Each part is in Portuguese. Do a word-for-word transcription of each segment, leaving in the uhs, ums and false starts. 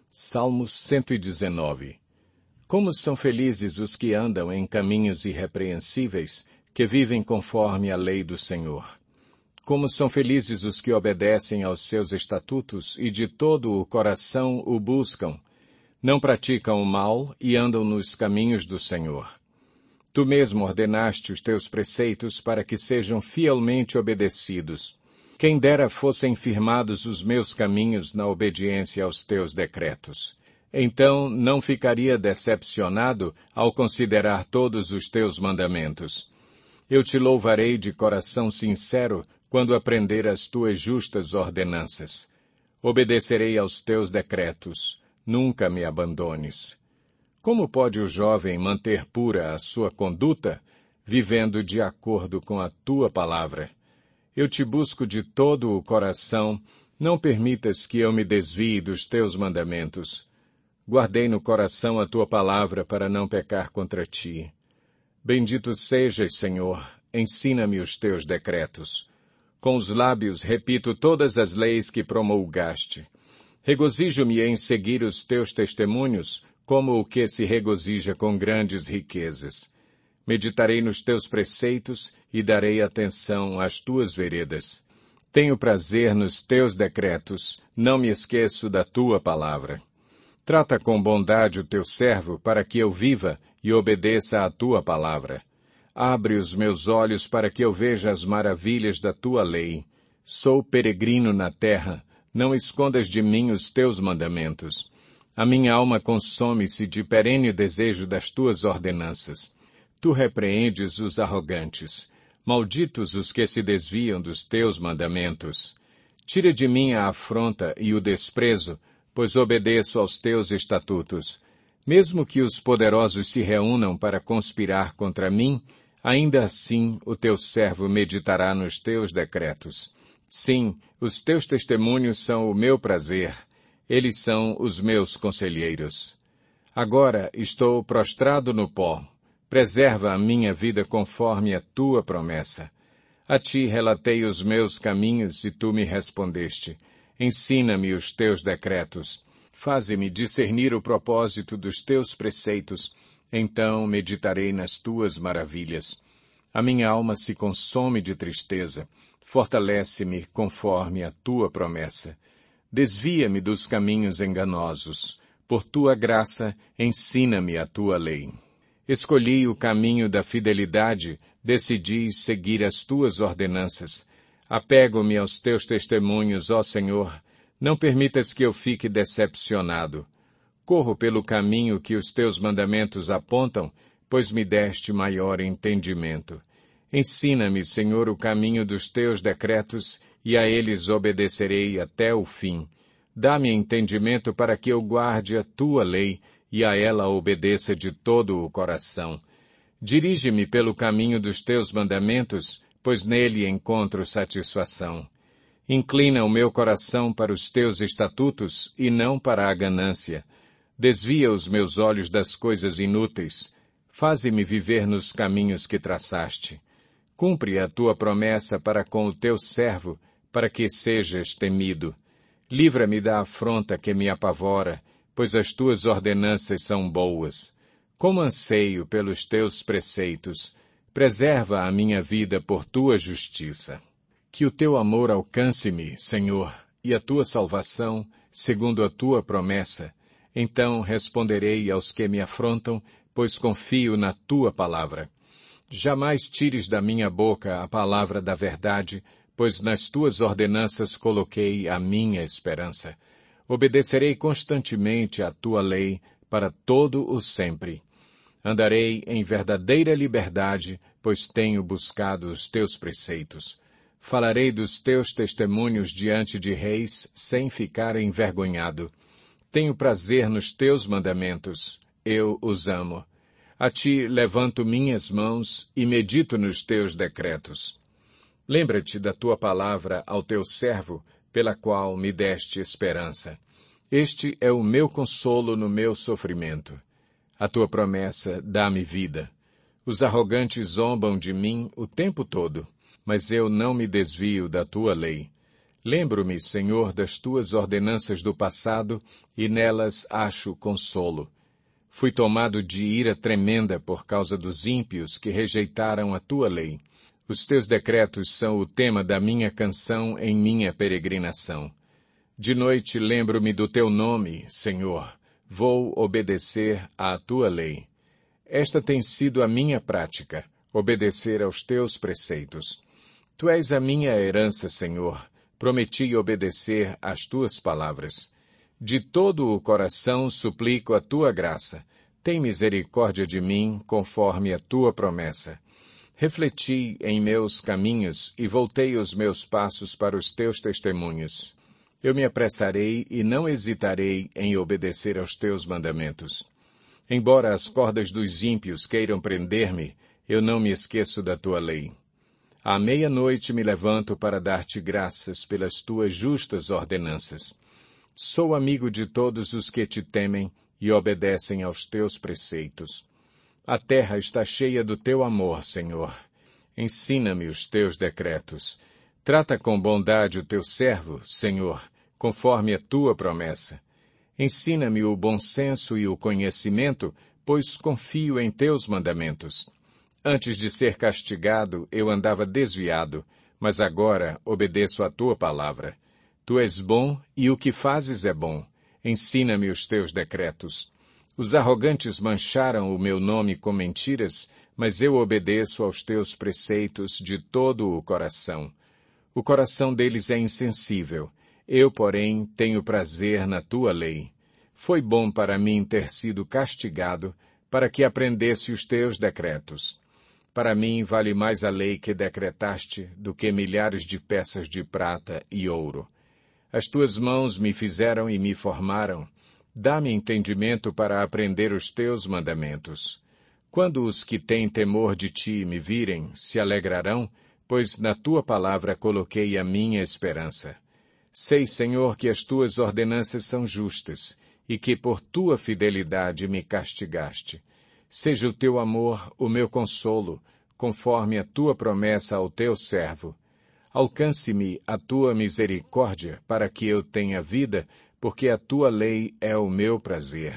Salmo cento e dezenove. Como são felizes os que andam em caminhos irrepreensíveis, que vivem conforme a lei do Senhor. Como são felizes os que obedecem aos seus estatutos e de todo o coração o buscam. Não praticam o mal e andam nos caminhos do Senhor. Tu mesmo ordenaste os teus preceitos para que sejam fielmente obedecidos. Quem dera fossem firmados os meus caminhos na obediência aos teus decretos. Então não ficaria decepcionado ao considerar todos os teus mandamentos. Eu te louvarei de coração sincero quando aprender as tuas justas ordenanças. Obedecerei aos teus decretos. Nunca me abandones. Como pode o jovem manter pura a sua conduta, vivendo de acordo com a tua palavra? Eu te busco de todo o coração, não permitas que eu me desvie dos teus mandamentos. Guardei no coração a tua palavra para não pecar contra ti. Bendito sejas, Senhor, ensina-me os teus decretos. Com os lábios repito todas as leis que promulgaste. Regozijo-me em seguir os teus testemunhos, como o que se regozija com grandes riquezas. Meditarei nos teus preceitos e darei atenção às tuas veredas. Tenho prazer nos teus decretos, não me esqueço da tua palavra. Trata com bondade o teu servo para que eu viva e obedeça à tua palavra. Abre os meus olhos para que eu veja as maravilhas da tua lei. Sou peregrino na terra, não escondas de mim os teus mandamentos. A minha alma consome-se de perene desejo das tuas ordenanças. Tu repreendes os arrogantes. Malditos os que se desviam dos teus mandamentos. Tira de mim a afronta e o desprezo, pois obedeço aos teus estatutos. Mesmo que os poderosos se reúnam para conspirar contra mim, ainda assim o teu servo meditará nos teus decretos. Sim, os teus testemunhos são o meu prazer. Eles são os meus conselheiros. Agora estou prostrado no pó. Preserva a minha vida conforme a tua promessa. A ti relatei os meus caminhos e tu me respondeste. Ensina-me os teus decretos. Faze-me discernir o propósito dos teus preceitos. Então meditarei nas tuas maravilhas. A minha alma se consome de tristeza. Fortalece-me conforme a tua promessa. Desvia-me dos caminhos enganosos. Por tua graça, ensina-me a tua lei. Escolhi o caminho da fidelidade, decidi seguir as tuas ordenanças. Apego-me aos teus testemunhos, ó Senhor. Não permitas que eu fique decepcionado. Corro pelo caminho que os teus mandamentos apontam, pois me deste maior entendimento. Ensina-me, Senhor, o caminho dos teus decretos, e a eles obedecerei até o fim. Dá-me entendimento para que eu guarde a tua lei, e a ela obedeça de todo o coração. Dirige-me pelo caminho dos teus mandamentos, pois nele encontro satisfação. Inclina o meu coração para os teus estatutos e não para a ganância. Desvia os meus olhos das coisas inúteis. Faze-me viver nos caminhos que traçaste. Cumpre a tua promessa para com o teu servo, para que sejas temido. Livra-me da afronta que me apavora, pois as tuas ordenanças são boas. Como anseio pelos teus preceitos, preserva a minha vida por tua justiça. Que o teu amor alcance-me, Senhor, e a tua salvação, segundo a tua promessa. Então responderei aos que me afrontam, pois confio na tua palavra. Jamais tires da minha boca a palavra da verdade, pois nas tuas ordenanças coloquei a minha esperança. Obedecerei constantemente à tua lei para todo o sempre. Andarei em verdadeira liberdade, pois tenho buscado os teus preceitos. Falarei dos teus testemunhos diante de reis, sem ficar envergonhado. Tenho prazer nos teus mandamentos, eu os amo. A ti levanto minhas mãos e medito nos teus decretos. Lembra-te da tua palavra ao teu servo, pela qual me deste esperança. Este é o meu consolo no meu sofrimento. A tua promessa dá-me vida. Os arrogantes zombam de mim o tempo todo, mas eu não me desvio da tua lei. Lembro-me, Senhor, das tuas ordenanças do passado, e nelas acho consolo. Fui tomado de ira tremenda por causa dos ímpios que rejeitaram a tua lei. Os teus decretos são o tema da minha canção em minha peregrinação. De noite lembro-me do teu nome, Senhor. Vou obedecer à tua lei. Esta tem sido a minha prática, obedecer aos teus preceitos. Tu és a minha herança, Senhor. Prometi obedecer às tuas palavras. De todo o coração suplico a tua graça. Tem misericórdia de mim, conforme a tua promessa. Refleti em meus caminhos e voltei os meus passos para os teus testemunhos. Eu me apressarei e não hesitarei em obedecer aos teus mandamentos. Embora as cordas dos ímpios queiram prender-me, eu não me esqueço da tua lei. À meia-noite me levanto para dar-te graças pelas tuas justas ordenanças. Sou amigo de todos os que te temem e obedecem aos teus preceitos. A terra está cheia do teu amor, Senhor. Ensina-me os teus decretos. Trata com bondade o teu servo, Senhor, conforme a tua promessa. Ensina-me o bom senso e o conhecimento, pois confio em teus mandamentos. Antes de ser castigado, eu andava desviado, mas agora obedeço à tua palavra. Tu és bom e o que fazes é bom. Ensina-me os teus decretos. Os arrogantes mancharam o meu nome com mentiras, mas eu obedeço aos teus preceitos de todo o coração. O coração deles é insensível. Eu, porém, tenho prazer na tua lei. Foi bom para mim ter sido castigado, para que aprendesse os teus decretos. Para mim vale mais a lei que decretaste do que milhares de peças de prata e ouro. As tuas mãos me fizeram e me formaram. Dá-me entendimento para aprender os teus mandamentos. Quando os que têm temor de ti me virem, se alegrarão, pois na tua palavra coloquei a minha esperança. Sei, Senhor, que as tuas ordenanças são justas, e que por tua fidelidade me castigaste. Seja o teu amor o meu consolo, conforme a tua promessa ao teu servo. Alcance-me a tua misericórdia, para que eu tenha vida, porque a tua lei é o meu prazer.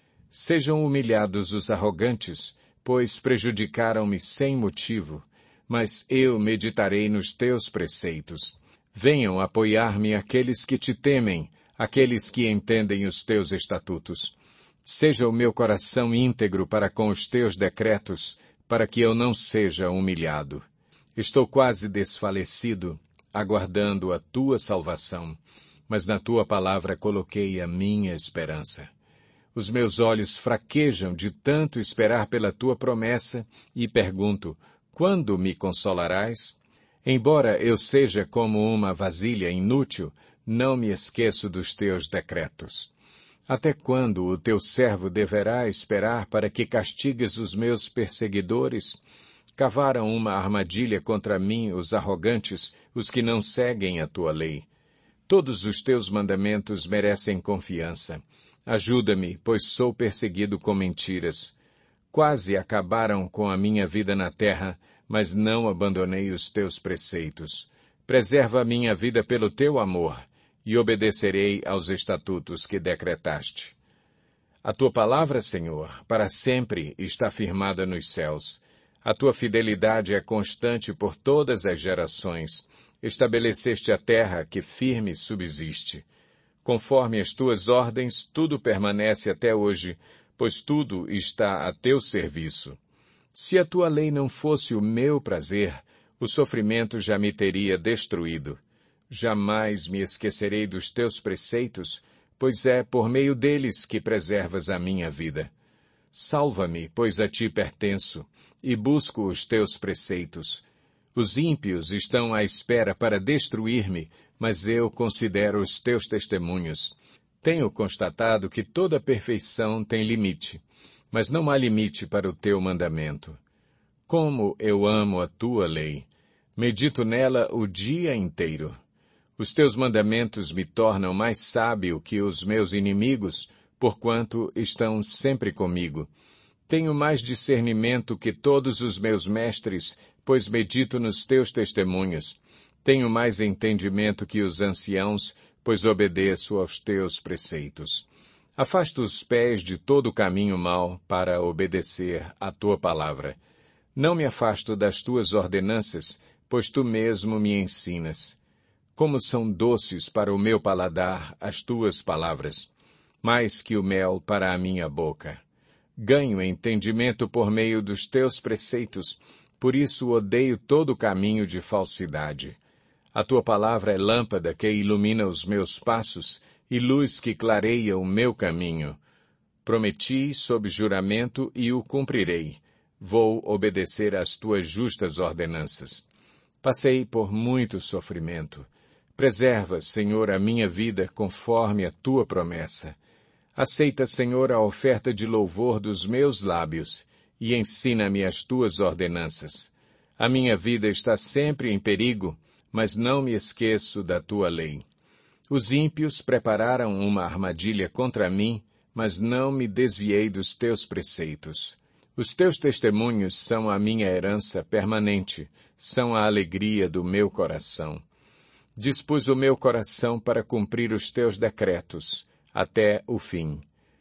Sejam humilhados os arrogantes, pois prejudicaram-me sem motivo, mas eu meditarei nos teus preceitos. Venham apoiar-me aqueles que te temem, aqueles que entendem os teus estatutos. Seja o meu coração íntegro para com os teus decretos, para que eu não seja humilhado. Estou quase desfalecido, aguardando a tua salvação, mas na tua palavra coloquei a minha esperança. Os meus olhos fraquejam de tanto esperar pela tua promessa e pergunto, quando me consolarás? Embora eu seja como uma vasilha inútil, não me esqueço dos teus decretos. Até quando o teu servo deverá esperar para que castigues os meus perseguidores? Cavaram uma armadilha contra mim os arrogantes, os que não seguem a tua lei. Todos os teus mandamentos merecem confiança. Ajuda-me, pois sou perseguido com mentiras. Quase acabaram com a minha vida na terra, mas não abandonei os teus preceitos. Preserva a minha vida pelo teu amor, e obedecerei aos estatutos que decretaste. A tua palavra, Senhor, para sempre está firmada nos céus. A tua fidelidade é constante por todas as gerações. Estabeleceste a terra que firme subsiste. Conforme as tuas ordens, tudo permanece até hoje, pois tudo está a teu serviço. Se a tua lei não fosse o meu prazer, o sofrimento já me teria destruído. Jamais me esquecerei dos teus preceitos, pois é por meio deles que preservas a minha vida. Salva-me, pois a ti pertenço, e busco os teus preceitos. Os ímpios estão à espera para destruir-me, mas eu considero os teus testemunhos. Tenho constatado que toda perfeição tem limite, mas não há limite para o teu mandamento. Como eu amo a tua lei! Medito nela o dia inteiro. Os teus mandamentos me tornam mais sábio que os meus inimigos, porquanto estão sempre comigo. Tenho mais discernimento que todos os meus mestres, pois medito nos teus testemunhos. Tenho mais entendimento que os anciãos, pois obedeço aos teus preceitos. Afasta os pés de todo o caminho mau para obedecer à tua palavra. Não me afasto das tuas ordenanças, pois tu mesmo me ensinas. Como são doces para o meu paladar as tuas palavras, mais que o mel para a minha boca. Ganho entendimento por meio dos teus preceitos, por isso odeio todo caminho de falsidade. A tua palavra é lâmpada que ilumina os meus passos e luz que clareia o meu caminho. Prometi sob juramento e o cumprirei. Vou obedecer às tuas justas ordenanças. Passei por muito sofrimento. Preserva, Senhor, a minha vida conforme a tua promessa. Aceita, Senhor, a oferta de louvor dos meus lábios e ensina-me as tuas ordenanças. A minha vida está sempre em perigo, mas não me esqueço da tua lei. Os ímpios prepararam uma armadilha contra mim, mas não me desviei dos teus preceitos. Os teus testemunhos são a minha herança permanente, são a alegria do meu coração. Dispus o meu coração para cumprir os teus decretos, até o fim.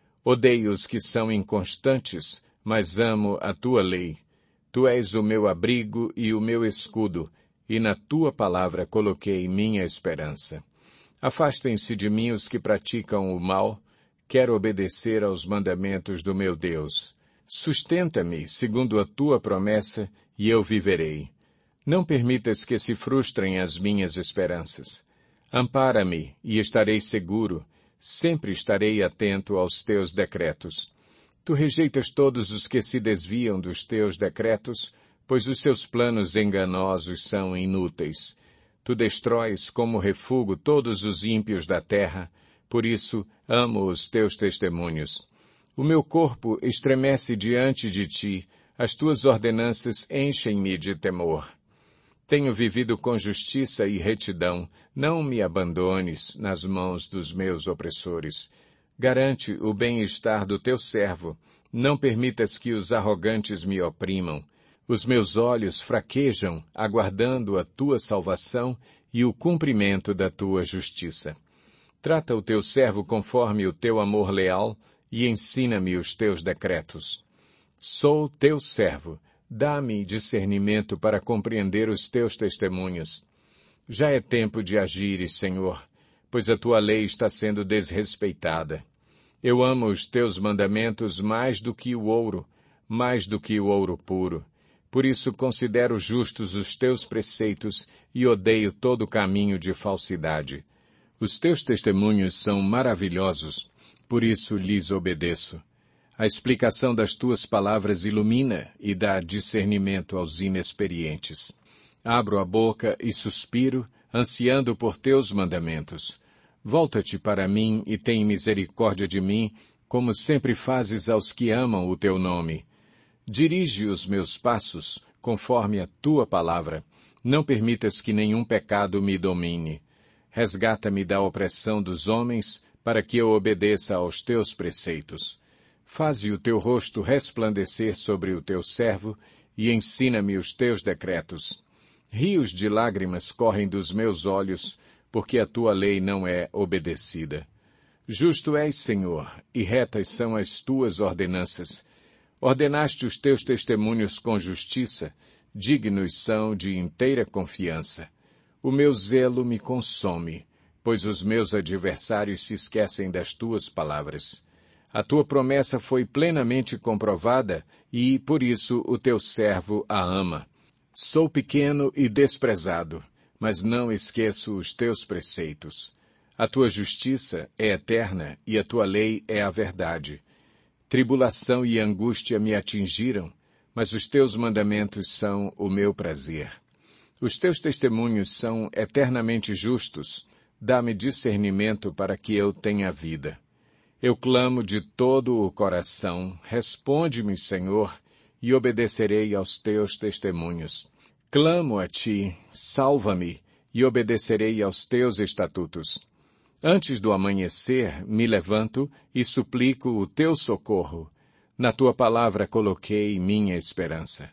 Odeio os que são inconstantes, mas amo a tua lei. Tu és o meu abrigo e o meu escudo, e na tua palavra coloquei minha esperança. Afastem-se de mim os que praticam o mal, quero obedecer aos mandamentos do meu Deus. Sustenta-me segundo a tua promessa, e eu viverei. Não permitas que se frustrem as minhas esperanças. Ampara-me, e estarei seguro, sempre estarei atento aos teus decretos. Tu rejeitas todos os que se desviam dos teus decretos, pois os seus planos enganosos são inúteis. Tu destróis como refúgio todos os ímpios da terra, por isso amo os teus testemunhos. O meu corpo estremece diante de ti, as tuas ordenanças enchem-me de temor. Tenho vivido com justiça e retidão, não me abandones nas mãos dos meus opressores. Garante o bem-estar do teu servo, não permitas que os arrogantes me oprimam. Os meus olhos fraquejam, aguardando a tua salvação e o cumprimento da tua justiça. Trata o teu servo conforme o teu amor leal e ensina-me os teus decretos. Sou teu servo, dá-me discernimento para compreender os teus testemunhos. Já é tempo de agires, Senhor, pois a tua lei está sendo desrespeitada. Eu amo os teus mandamentos mais do que o ouro, mais do que o ouro puro. Por isso considero justos os teus preceitos e odeio todo caminho de falsidade. Os teus testemunhos são maravilhosos, por isso lhes obedeço. A explicação das tuas palavras ilumina e dá discernimento aos inexperientes. Abro a boca e suspiro, ansiando por teus mandamentos. Volta-te para mim e tem misericórdia de mim, como sempre fazes aos que amam o teu nome. Dirige os meus passos conforme a tua palavra. Não permitas que nenhum pecado me domine. Resgata-me da opressão dos homens, para que eu obedeça aos teus preceitos. Faze o teu rosto resplandecer sobre o teu servo e ensina-me os teus decretos. Rios de lágrimas correm dos meus olhos, porque a tua lei não é obedecida. Justo és, Senhor, e retas são as tuas ordenanças. Ordenaste os teus testemunhos com justiça, dignos são de inteira confiança. O meu zelo me consome, pois os meus adversários se esquecem das tuas palavras. A tua promessa foi plenamente comprovada e, por isso, o teu servo a ama. Sou pequeno e desprezado, mas não esqueço os teus preceitos. A tua justiça é eterna e a tua lei é a verdade. Tribulação e angústia me atingiram, mas os teus mandamentos são o meu prazer. Os teus testemunhos são eternamente justos. Dá-me discernimento para que eu tenha vida. Eu clamo de todo o coração, responde-me, Senhor, e obedecerei aos teus testemunhos. Clamo a ti, salva-me, e obedecerei aos teus estatutos. Antes do amanhecer, me levanto e suplico o teu socorro. Na tua palavra coloquei minha esperança.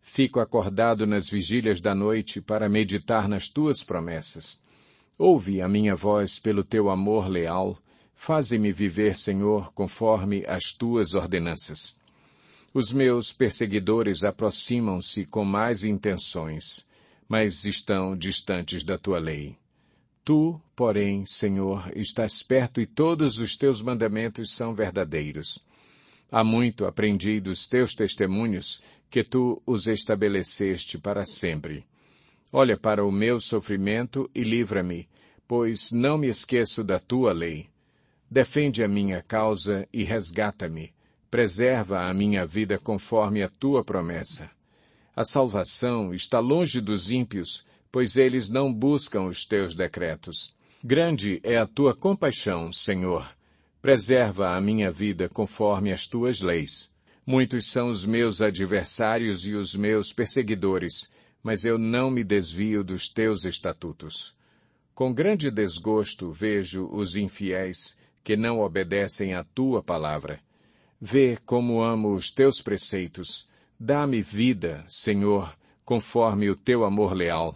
Fico acordado nas vigílias da noite para meditar nas tuas promessas. Ouve a minha voz pelo teu amor leal. Faze-me viver, Senhor, conforme as tuas ordenanças. Os meus perseguidores aproximam-se com mais intenções, mas estão distantes da tua lei. Tu, porém, Senhor, estás perto e todos os teus mandamentos são verdadeiros. Há muito aprendi dos teus testemunhos, que tu os estabeleceste para sempre. Olha para o meu sofrimento e livra-me, pois não me esqueço da tua lei. Defende a minha causa e resgata-me. Preserva a minha vida conforme a tua promessa. A salvação está longe dos ímpios, pois eles não buscam os teus decretos. Grande é a tua compaixão, Senhor. Preserva a minha vida conforme as tuas leis. Muitos são os meus adversários e os meus perseguidores, mas eu não me desvio dos teus estatutos. Com grande desgosto vejo os infiéis que não obedecem à tua palavra. Vê como amo os teus preceitos. Dá-me vida, Senhor, conforme o teu amor leal.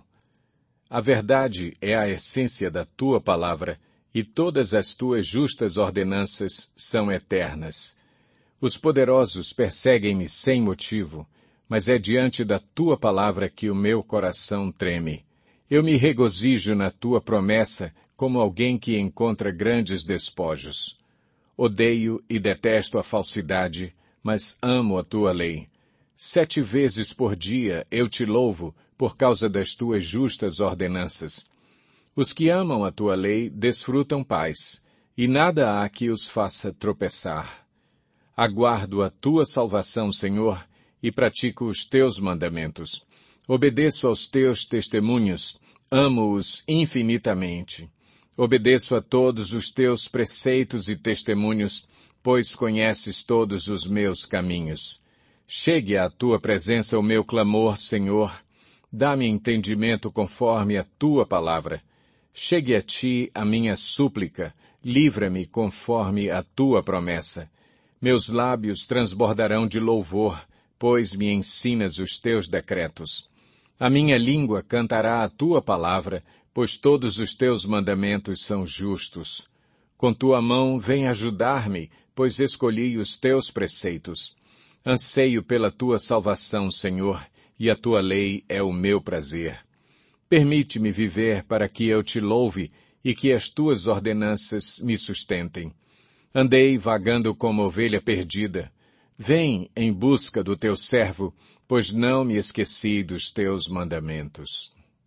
A verdade é a essência da tua palavra, e todas as tuas justas ordenanças são eternas. Os poderosos perseguem-me sem motivo, mas é diante da tua palavra que o meu coração treme. Eu me regozijo na tua promessa como alguém que encontra grandes despojos. Odeio e detesto a falsidade, mas amo a tua lei. Sete vezes por dia eu te louvo por causa das tuas justas ordenanças. Os que amam a tua lei desfrutam paz, e nada há que os faça tropeçar. Aguardo a tua salvação, Senhor, e pratico os teus mandamentos. Obedeço aos teus testemunhos, amo-os infinitamente. Obedeço a todos os teus preceitos e testemunhos, pois conheces todos os meus caminhos. Chegue à tua presença o meu clamor, Senhor. Dá-me entendimento conforme a tua palavra. Chegue a ti a minha súplica. Livra-me conforme a tua promessa. Meus lábios transbordarão de louvor, pois me ensinas os teus decretos. A minha língua cantará a tua palavra, pois todos os teus mandamentos são justos. Com tua mão vem ajudar-me, pois escolhi os teus preceitos. Anseio pela tua salvação, Senhor, e a tua lei é o meu prazer. Permite-me viver para que eu te louve e que as tuas ordenanças me sustentem. Andei vagando como ovelha perdida. Vem em busca do teu servo, pois não me esqueci dos teus mandamentos.